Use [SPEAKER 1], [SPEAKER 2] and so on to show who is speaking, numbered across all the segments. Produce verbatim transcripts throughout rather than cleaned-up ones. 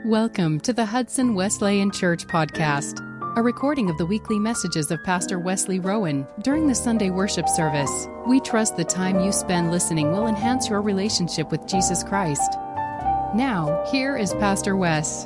[SPEAKER 1] Welcome to the Hudson Wesleyan Church podcast, a recording of the weekly messages of Pastor Wesley Rowan during the Sunday worship service. We trust the time you spend listening will enhance your relationship with Jesus Christ. Now, here is Pastor Wes.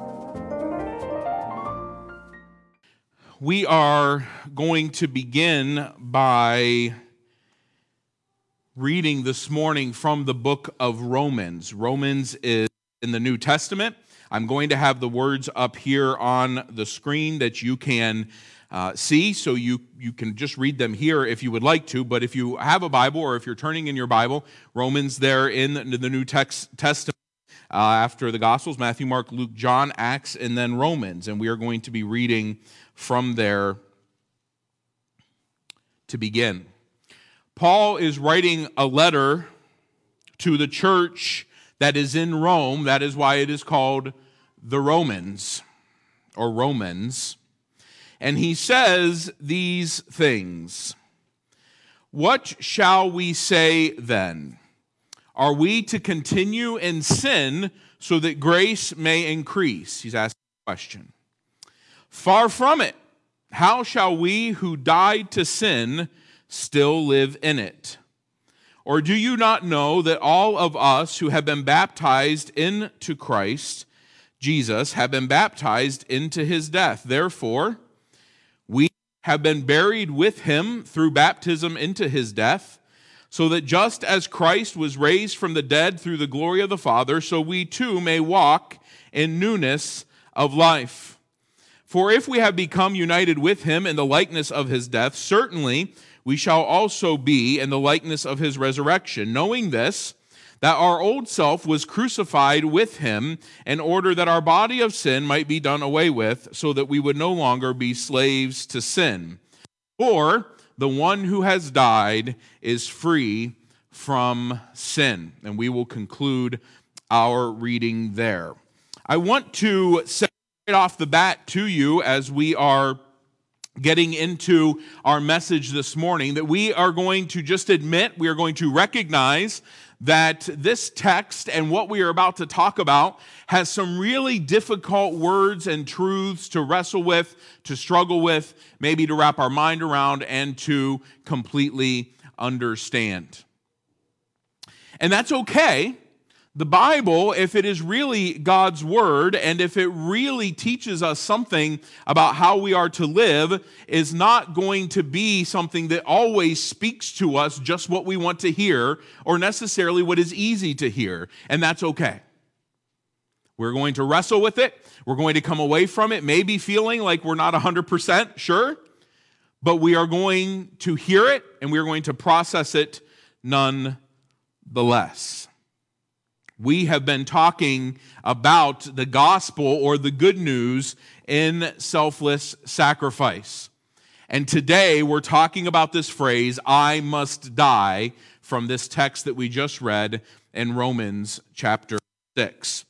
[SPEAKER 2] We are going to begin by reading this morning from the book of Romans. Romans is in the New Testament. I'm going to have the words up here on the screen that you can uh, see, so you, you can just read them here if you would like to. But if you have a Bible or if you're turning in your Bible, Romans there in the, the New text, Testament uh, after the Gospels, Matthew, Mark, Luke, John, Acts, and then Romans. And we are going to be reading from there to begin. Paul is writing a letter to the church that is in Rome. That is why it is called the Romans, or Romans. And he says these things. What shall we say then? Are we to continue in sin so that grace may increase? He's asking a question. Far from it. How shall we who died to sin still live in it? Or do you not know that all of us who have been baptized into Christ Jesus have been baptized into his death? Therefore, we have been buried with him through baptism into his death, so that just as Christ was raised from the dead through the glory of the Father, so we too may walk in newness of life. For if we have become united with him in the likeness of his death, certainly we shall also be in the likeness of his resurrection, knowing this, that our old self was crucified with him in order that our body of sin might be done away with, so that we would no longer be slaves to sin. For the one who has died is free from sin. And we will conclude our reading there. I want to say right off the bat to you as we are getting into our message this morning, that we are going to just admit, we are going to recognize that this text and what we are about to talk about has some really difficult words and truths to wrestle with, to struggle with, maybe to wrap our mind around and to completely understand. And that's okay. The Bible, if it is really God's word, and if it really teaches us something about how we are to live, is not going to be something that always speaks to us just what we want to hear, or necessarily what is easy to hear, and that's okay. We're going to wrestle with it. We're going to come away from it, maybe feeling like we're not one hundred percent sure, but we are going to hear it, and we are going to process it nonetheless. We have been talking about the gospel, or the good news, in selfless sacrifice. And today we're talking about this phrase, I must die, from this text that we just read in Romans chapter six.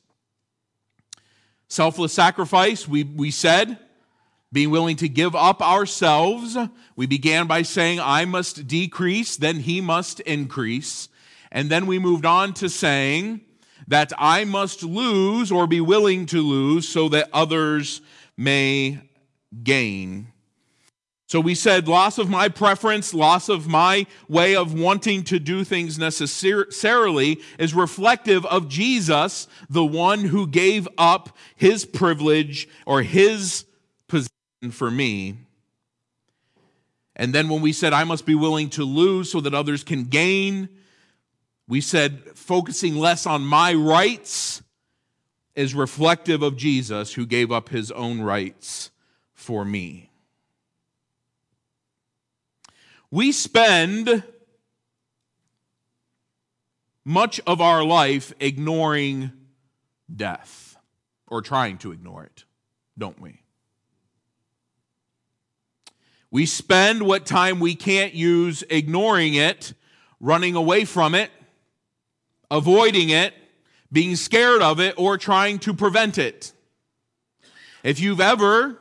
[SPEAKER 2] Selfless sacrifice, we, we said, being willing to give up ourselves. We began by saying, I must decrease, then he must increase. And then we moved on to saying that I must lose, or be willing to lose, so that others may gain. So we said loss of my preference, loss of my way of wanting to do things necessarily is reflective of Jesus, the one who gave up his privilege or his position for me. And then when we said I must be willing to lose so that others can gain, we said focusing less on my rights is reflective of Jesus, who gave up his own rights for me. We spend much of our life ignoring death, or trying to ignore it, don't we? We spend what time we can't use ignoring it, running away from it, avoiding it, being scared of it, or trying to prevent it. If you've ever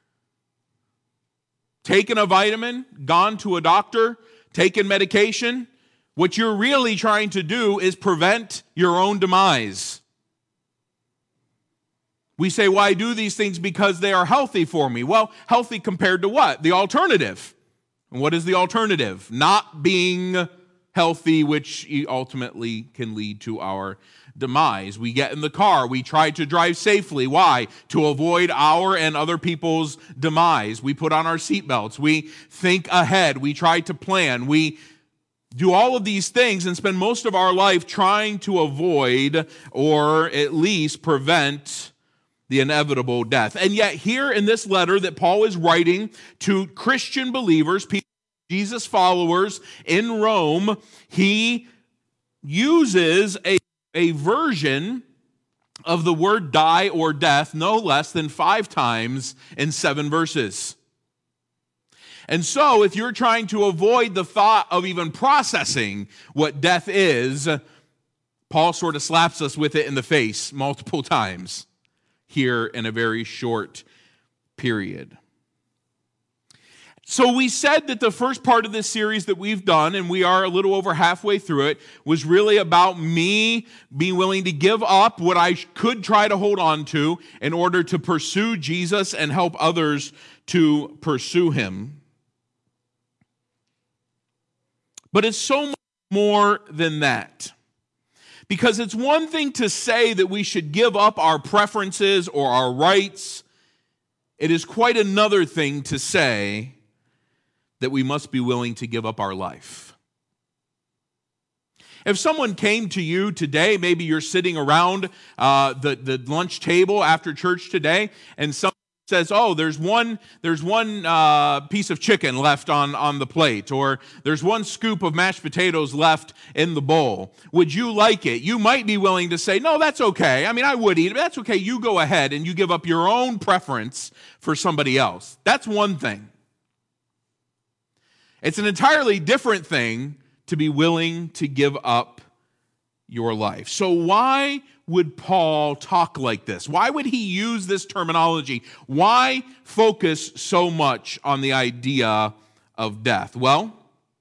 [SPEAKER 2] taken a vitamin, gone to a doctor, taken medication, what you're really trying to do is prevent your own demise. We say, well, I do these things because they are healthy for me. Well, healthy compared to what? The alternative. And what is the alternative? Not being healthy, which ultimately can lead to our demise. We get in the car. We try to drive safely. Why? To avoid our and other people's demise. We put on our seatbelts. We think ahead. We try to plan. We do all of these things and spend most of our life trying to avoid or at least prevent the inevitable death. And yet here in this letter that Paul is writing to Christian believers, people, Jesus followers in Rome, he uses a, a version of the word die or death no less than five times in seven verses. And so if you're trying to avoid the thought of even processing what death is, Paul sort of slaps us with it in the face multiple times here in a very short period. So we said that the first part of this series that we've done, and we are a little over halfway through it, was really about me being willing to give up what I could try to hold on to in order to pursue Jesus and help others to pursue him. But it's so much more than that. Because it's one thing to say that we should give up our preferences or our rights. It is quite another thing to say that we must be willing to give up our life. If someone came to you today, maybe you're sitting around uh, the, the lunch table after church today, and someone says, oh, there's one, there's one uh, piece of chicken left on, on the plate, or there's one scoop of mashed potatoes left in the bowl. Would you like it? You might be willing to say, no, that's okay. I mean, I would eat it, but that's okay. You go ahead and you give up your own preference for somebody else. That's one thing. It's an entirely different thing to be willing to give up your life. So why would Paul talk like this? Why would he use this terminology? Why focus so much on the idea of death? Well,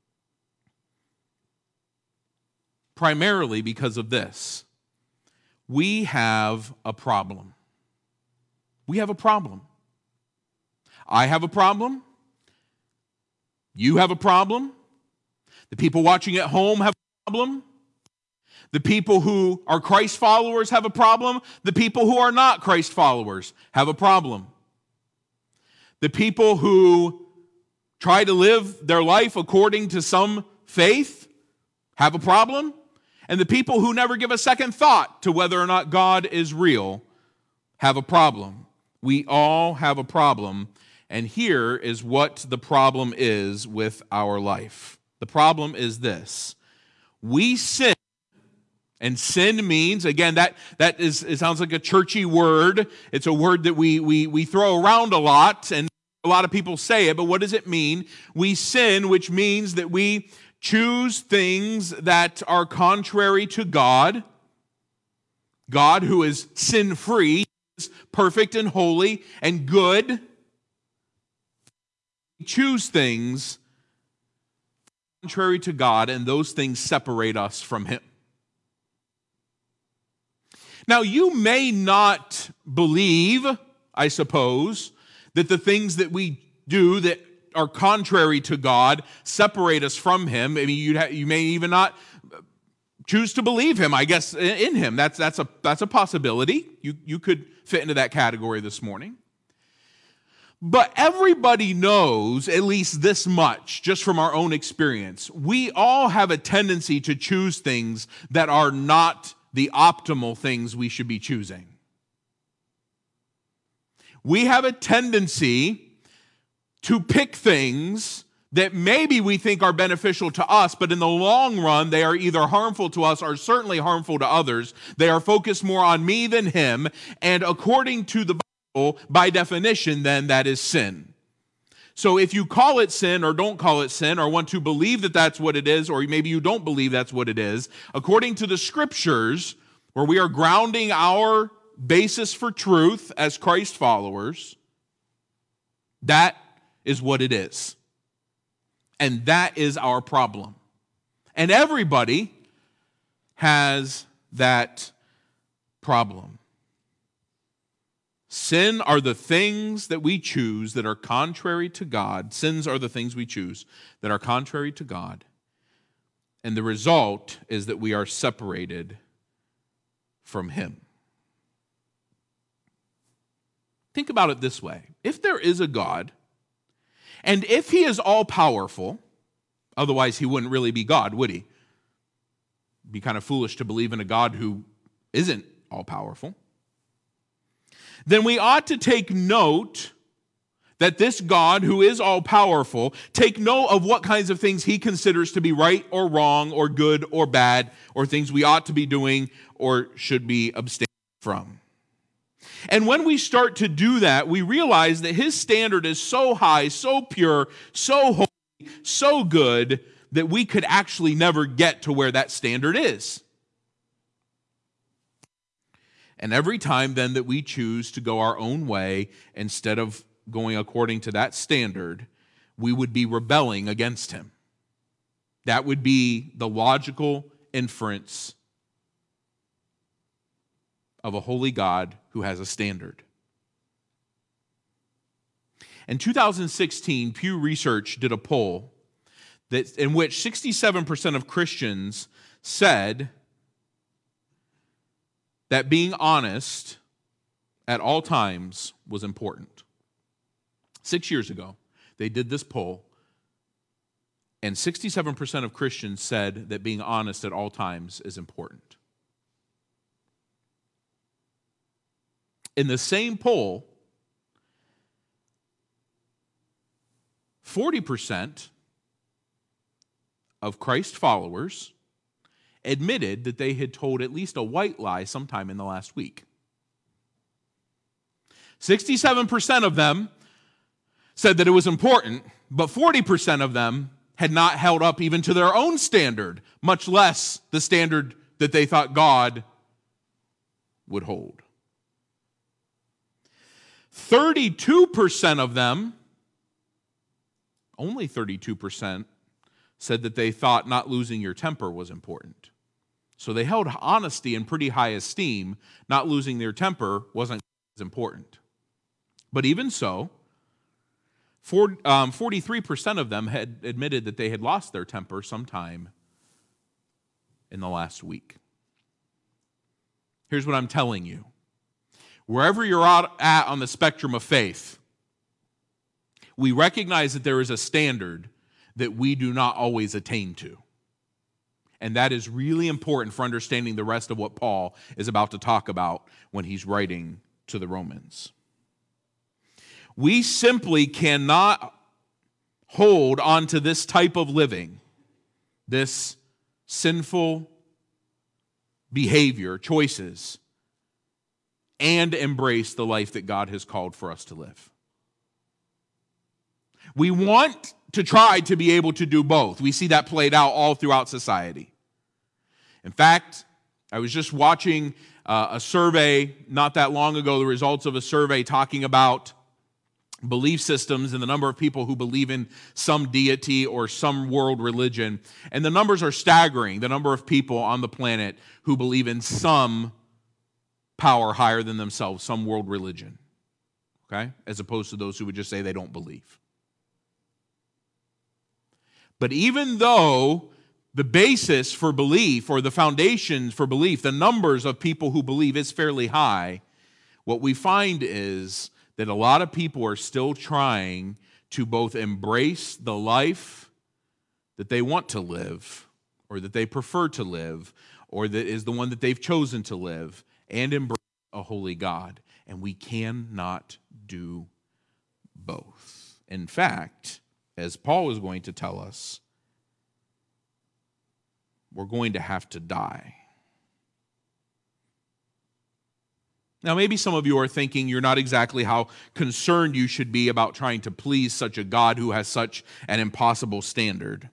[SPEAKER 2] primarily because of this. We have a problem. We have a problem. I have a problem. You have a problem. The people watching at home have a problem. The people who are Christ followers have a problem. The people who are not Christ followers have a problem. The people who try to live their life according to some faith have a problem. And the people who never give a second thought to whether or not God is real have a problem. We all have a problem. And here is what the problem is with our life. The problem is this. We sin. And sin means, again, that, that is, it sounds like a churchy word. It's a word that we, we, we throw around a lot, and a lot of people say it, but what does it mean? We sin, which means that we choose things that are contrary to God. God, who is sin-free, is perfect and holy and good. We choose things contrary to God, and those things separate us from Him. Now, you may not believe, I suppose, that the things that we do that are contrary to God separate us from Him. I mean, you ha- you may even not choose to believe Him, I guess, in Him. That's that's a that's a possibility. You you could fit into that category this morning. But everybody knows at least this much, just from our own experience. We all have a tendency to choose things that are not the optimal things we should be choosing. We have a tendency to pick things that maybe we think are beneficial to us, but in the long run, they are either harmful to us or certainly harmful to others. They are focused more on me than Him, and according to the Bible, by definition, then that is sin. So if you call it sin or don't call it sin or want to believe that that's what it is, or maybe you don't believe that's what it is, according to the Scriptures, where we are grounding our basis for truth as Christ followers, that is what it is. And that is our problem. And everybody has that problem. Sin are the things that we choose that are contrary to God. Sins are the things we choose that are contrary to God. And the result is that we are separated from Him. Think about it this way. If there is a God, and if He is all-powerful, otherwise He wouldn't really be God, would He? It'd be kind of foolish to believe in a God who isn't all-powerful. Then we ought to take note that this God, who is all-powerful, take note of what kinds of things He considers to be right or wrong or good or bad, or things we ought to be doing or should be abstaining from. And when we start to do that, we realize that His standard is so high, so pure, so holy, so good, that we could actually never get to where that standard is. And every time then that we choose to go our own way instead of going according to that standard, we would be rebelling against Him. That would be the logical inference of a holy God who has a standard. In two thousand sixteen, Pew Research did a poll that, in which sixty-seven percent of Christians said that being honest at all times was important. Six years ago, they did this poll, and sixty-seven percent of Christians said that being honest at all times is important. In the same poll, forty percent of Christ followers admitted that they had told at least a white lie sometime in the last week. sixty-seven percent of them said that it was important, but forty percent of them had not held up even to their own standard, much less the standard that they thought God would hold. thirty-two percent of them, only thirty-two percent, said that they thought not losing your temper was important. So they held honesty in pretty high esteem. Not losing their temper wasn't as important. But even so, forty-three percent of them had admitted that they had lost their temper sometime in the last week. Here's what I'm telling you. Wherever you're at on the spectrum of faith, we recognize that there is a standard that we do not always attain to. And that is really important for understanding the rest of what Paul is about to talk about when he's writing to the Romans. We simply cannot hold on to this type of living, this sinful behavior, choices, and embrace the life that God has called for us to live. We want to try to be able to do both. We see that played out all throughout society. In fact, I was just watching uh, a survey not that long ago, the results of a survey talking about belief systems and the number of people who believe in some deity or some world religion. And the numbers are staggering, the number of people on the planet who believe in some power higher than themselves, some world religion, okay? As opposed to those who would just say they don't believe. But even though the basis for belief or the foundations for belief, the numbers of people who believe is fairly high, what we find is that a lot of people are still trying to both embrace the life that they want to live or that they prefer to live or that is the one that they've chosen to live and embrace a holy God. And we cannot do both. In fact, as Paul is going to tell us, we're going to have to die. Now, maybe some of you are thinking you're not exactly how concerned you should be about trying to please such a God who has such an impossible standard.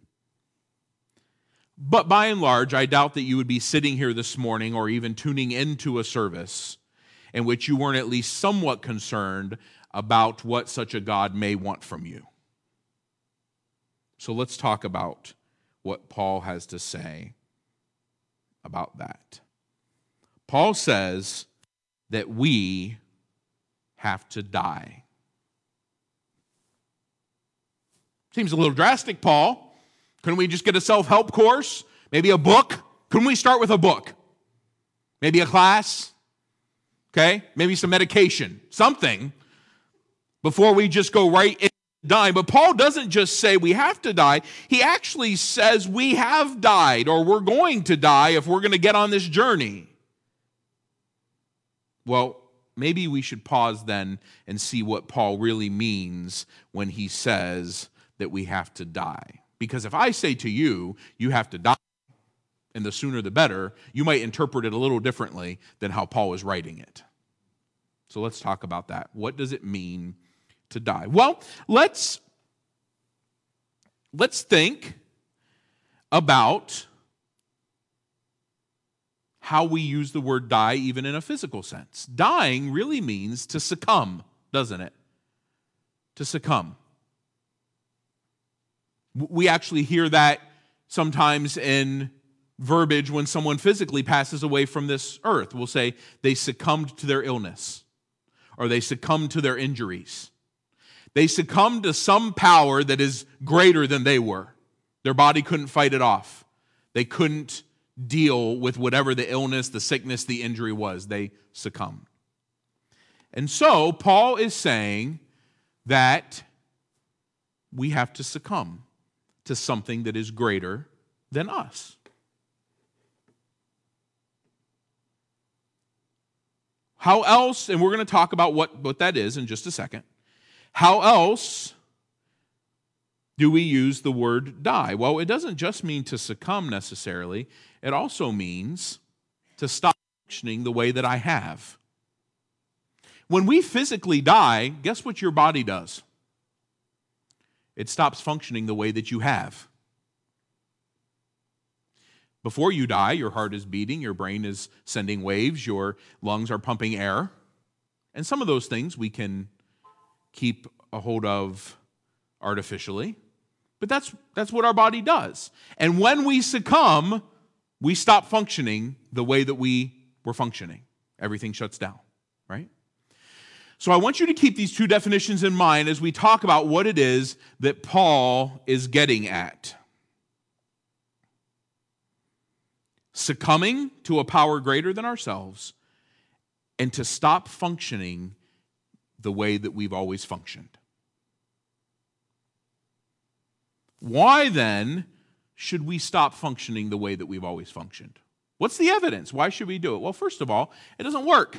[SPEAKER 2] But by and large, I doubt that you would be sitting here this morning or even tuning into a service in which you weren't at least somewhat concerned about what such a God may want from you. So let's talk about what Paul has to say about that. Paul says that we have to die. Seems a little drastic, Paul. Couldn't we just get a self-help course? Maybe a book? Couldn't we start with a book? Maybe a class? Okay? Maybe some medication, something, before we just go right into dying. But Paul doesn't just say we have to die. He actually says we have died, or we're going to die if we're going to get on this journey. Well, maybe we should pause then and see what Paul really means when he says that we have to die. Because if I say to you, you have to die, and the sooner the better, you might interpret it a little differently than how Paul is writing it. So let's talk about that. What does it mean to die? Well, let's, let's think about how we use the word die even in a physical sense. Dying really means to succumb, doesn't it? To succumb. We actually hear that sometimes in verbiage when someone physically passes away from this earth. We'll say they succumbed to their illness, or they succumbed to their injuries. They succumbed to some power that is greater than they were. Their body couldn't fight it off. They couldn't deal with whatever the illness, the sickness, the injury was. They succumbed. And so Paul is saying that we have to succumb to something that is greater than us. How else, and we're going to talk about what, what that is in just a second, how else do we use the word die? Well, it doesn't just mean to succumb necessarily. It also means to stop functioning the way that I have. When we physically die, guess what your body does? It stops functioning the way that you have. Before you die, your heart is beating, your brain is sending waves, your lungs are pumping air. And some of those things we can keep a hold of artificially. But that's, that's what our body does. And when we succumb, we stop functioning the way that we were functioning. Everything shuts down, right? So I want you to keep these two definitions in mind as we talk about what it is that Paul is getting at. Succumbing to a power greater than ourselves, and to stop functioning the way that we've always functioned. Why then should we stop functioning the way that we've always functioned? What's the evidence? Why should we do it? Well, first of all, it doesn't work.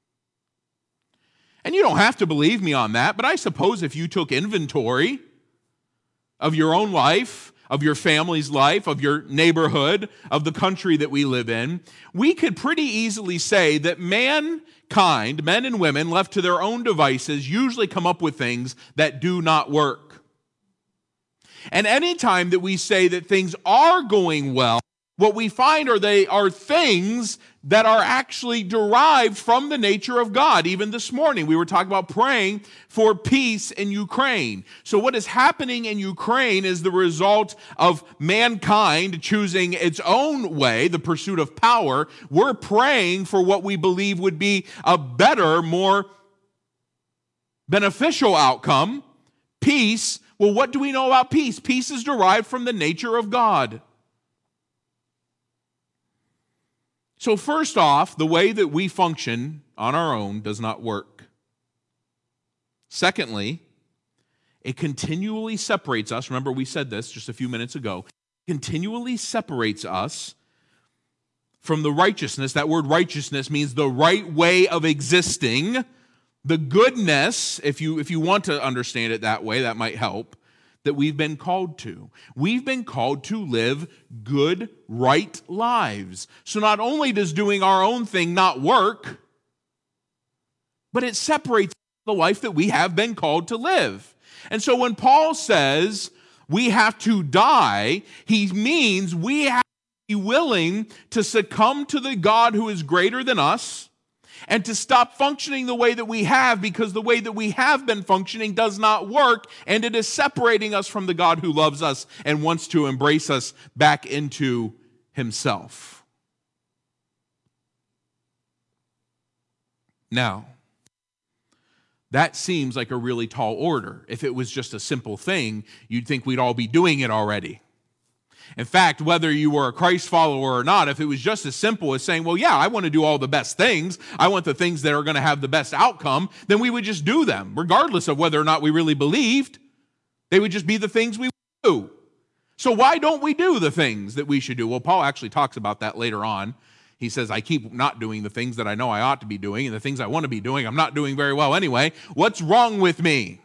[SPEAKER 2] And you don't have to believe me on that, but I suppose if you took inventory of your own life, of your family's life, of your neighborhood, of the country that we live in, we could pretty easily say that mankind, men and women left to their own devices, usually come up with things that do not work. And anytime that we say that things are going well, what we find are they are things that are actually derived from the nature of God. Even this morning, we were talking about praying for peace in Ukraine. So what is happening in Ukraine is the result of mankind choosing its own way, the pursuit of power. We're praying for what we believe would be a better, more beneficial outcome, peace. Well, what do we know about peace? Peace is derived from the nature of God. So first off, the way that we function on our own does not work. Secondly, it continually separates us. Remember, we said this just a few minutes ago. Continually separates us from the righteousness. That word righteousness means the right way of existing. The goodness, if you, if you want to understand it that way, that might help, that we've been called to. We've been called to live good, right lives. So not only does doing our own thing not work, but it separates the life that we have been called to live. And so when Paul says we have to die, he means we have to be willing to succumb to the God who is greater than us, and to stop functioning the way that we have, because the way that we have been functioning does not work, and it is separating us from the God who loves us and wants to embrace us back into himself. Now, That seems like a really tall order. If it was just a simple thing, you'd think we'd all be doing it already. In fact, whether you were a Christ follower or not, if it was just as simple as saying, well, yeah, I want to do all the best things, I want the things that are going to have the best outcome, then we would just do them, regardless of whether or not we really believed. They would just be the things we would do. So why don't we do the things that we should do? Well, Paul actually talks about that later on. He says, I keep not doing the things that I know I ought to be doing, and the things I want to be doing, I'm not doing very well anyway. What's wrong with me?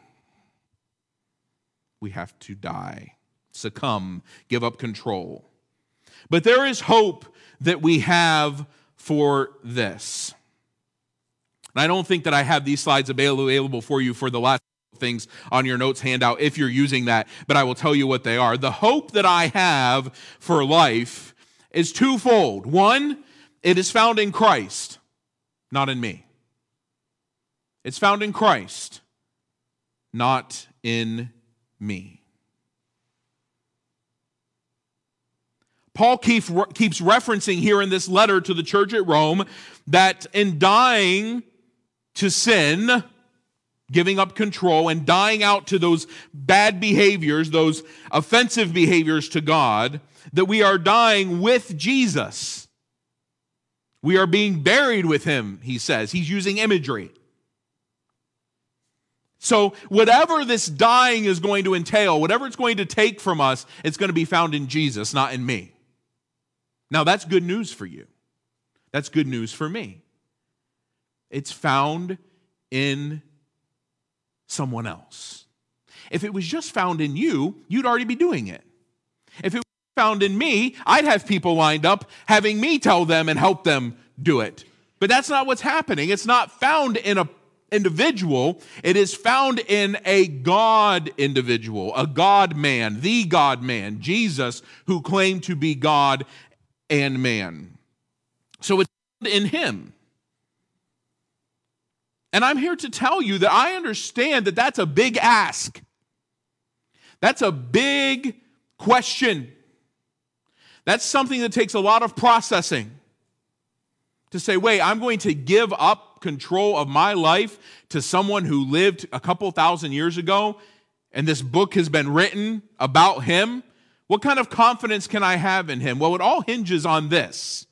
[SPEAKER 2] We have to die. Succumb, give up control. But there is hope that we have for this. And I don't think that I have these slides available for you for the last things on your notes handout if you're using that, but I will tell you what they are. The hope that I have for life is twofold. One, it is found in Christ, not in me. It's found in Christ, not in me. Paul keeps referencing here in this letter to the church at Rome that in dying to sin, giving up control, and dying out to those bad behaviors, those offensive behaviors to God, that we are dying with Jesus. We are being buried with him, he says. He's using imagery. So whatever this dying is going to entail, whatever it's going to take from us, it's going to be found in Jesus, not in me. Now, that's good news for you. That's good news for me. It's found in someone else. If it was just found in you, you'd already be doing it. If it was found in me, I'd have people lined up having me tell them and help them do it. But that's not what's happening. It's not found in an individual. It is found in a God individual, a God man, the God man, Jesus, who claimed to be God and man. So it's in him. And I'm here to tell you that I understand that that's a big ask. That's a big question. That's something that takes a lot of processing. To say, wait, I'm going to give up control of my life to someone who lived a couple thousand years ago, and this book has been written about him. What kind of confidence can I have in him? Well, it all hinges on this.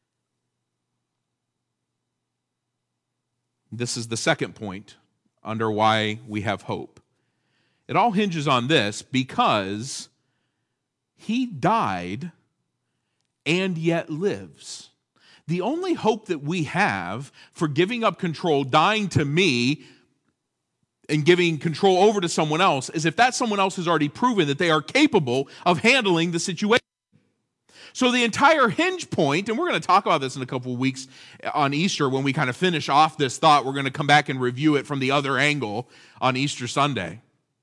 [SPEAKER 2] This is the second point under why we have hope. It all hinges on this because he died and yet lives. The only hope that we have for giving up control, dying to me, and giving control over to someone else is if that someone else has already proven that they are capable of handling the situation. So the entire hinge point, and we're going to talk about this in a couple of weeks on Easter when we kind of finish off this thought. We're going to come back and review it from the other angle on Easter Sunday.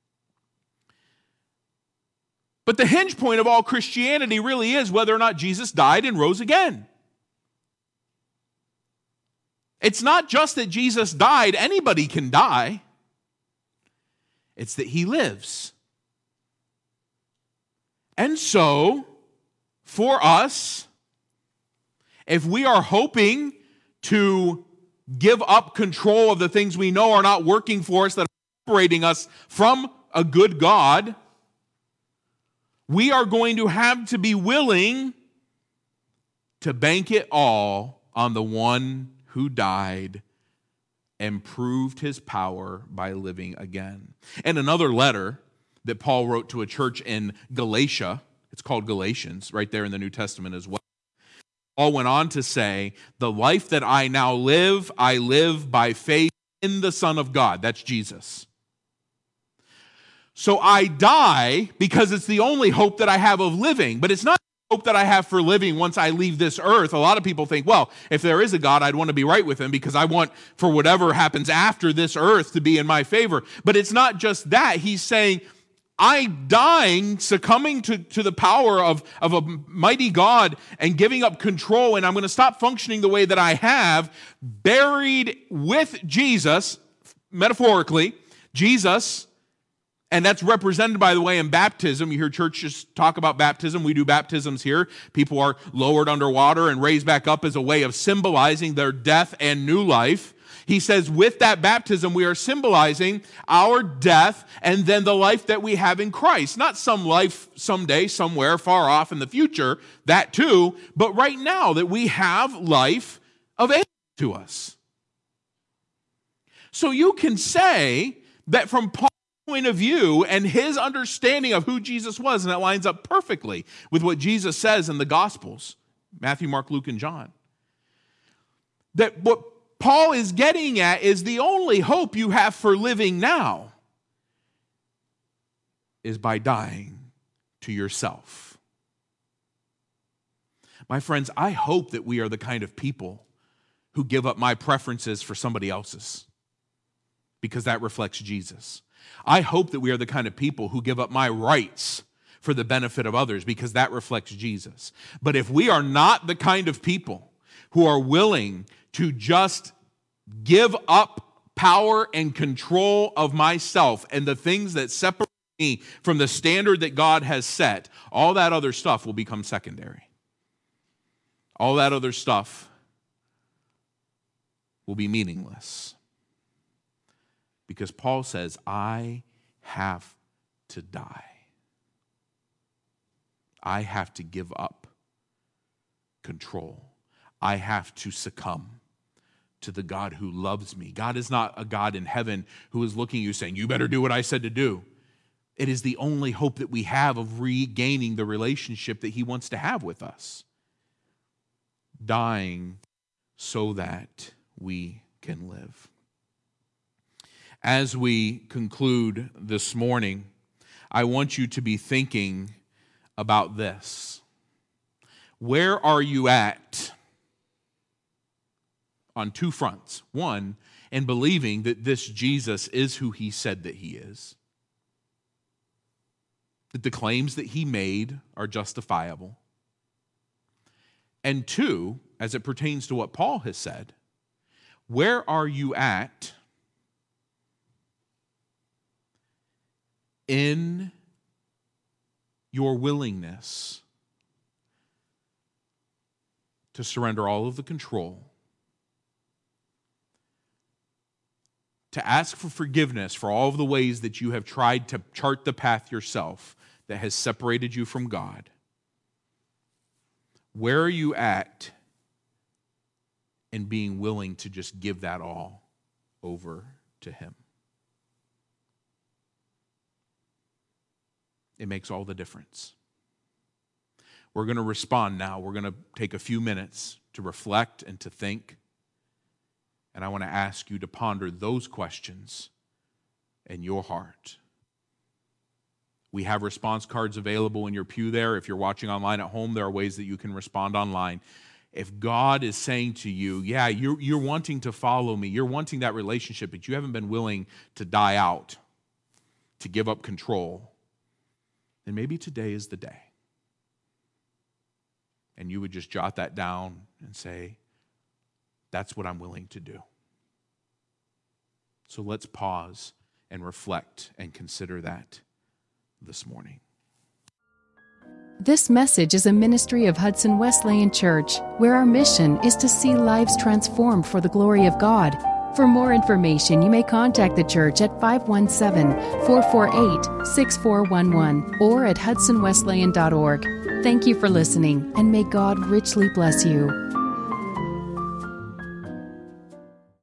[SPEAKER 2] But the hinge point of all Christianity really is whether or not Jesus died and rose again. It's not just that Jesus died. Anybody can die. It's that he lives. And so, for us, if we are hoping to give up control of the things we know are not working for us, that are separating us from a good God, we are going to have to be willing to bank it all on the one who died and proved his power by living again. And another letter that Paul wrote to a church in Galatia, it's called Galatians, right there in the New Testament as well. Paul went on to say, the life that I now live, I live by faith in the Son of God. That's Jesus. So I die because it's the only hope that I have of living, but it's not hope that I have for living once I leave this earth. A lot of people think, well, if there is a God, I'd want to be right with him because I want for whatever happens after this earth to be in my favor. But it's not just that. He's saying, I'm dying, succumbing to, to the power of, of a mighty God and giving up control, and I'm going to stop functioning the way that I have, buried with Jesus, metaphorically, Jesus. And that's represented, by the way, in baptism. You hear churches talk about baptism. We do baptisms here. People are lowered underwater and raised back up as a way of symbolizing their death and new life. He says with that baptism, we are symbolizing our death and then the life that we have in Christ. Not some life someday, somewhere far off in the future, that too, but right now that we have life available to us. So you can say that from Paul's point of view and his understanding of who Jesus was, and that lines up perfectly with what Jesus says in the Gospels, Matthew, Mark, Luke, and John, that what Paul is getting at is the only hope you have for living now is by dying to yourself. My friends, I hope that we are the kind of people who give up my preferences for somebody else's, because that reflects Jesus. I hope that we are the kind of people who give up my rights for the benefit of others, because that reflects Jesus. But if we are not the kind of people who are willing to just give up power and control of myself and the things that separate me from the standard that God has set, all that other stuff will become secondary. All that other stuff will be meaningless. Because Paul says, I have to die. I have to give up control. I have to succumb to the God who loves me. God is not a God in heaven who is looking at you saying, you better do what I said to do. It is the only hope that we have of regaining the relationship that he wants to have with us. Dying so that we can live. As we conclude this morning, I want you to be thinking about this. Where are you at on two fronts? One, in believing that this Jesus is who he said that he is, that the claims that he made are justifiable. And two, as it pertains to what Paul has said, where are you at in your willingness to surrender all of the control, to ask for forgiveness for all of the ways that you have tried to chart the path yourself that has separated you from God? Where are you at in being willing to just give that all over to him? It makes all the difference. We're going to respond now. We're going to take a few minutes to reflect and to think. And I want to ask you to ponder those questions in your heart. We have response cards available in your pew there. If you're watching online at home, there are ways that you can respond online. If God is saying to you, yeah, you're, you're wanting to follow me, you're wanting that relationship, but you haven't been willing to die out, to give up control, then maybe today is the day. And you would just jot that down and say, that's what I'm willing to do. So let's pause and reflect and consider that this morning.
[SPEAKER 1] This message is a ministry of Hudson Wesleyan Church, where our mission is to see lives transformed for the glory of God. For more information, you may contact the church at five one seven, four four eight, six four one one or at hudson wesleyan dot org. Thank you for listening, and may God richly bless you.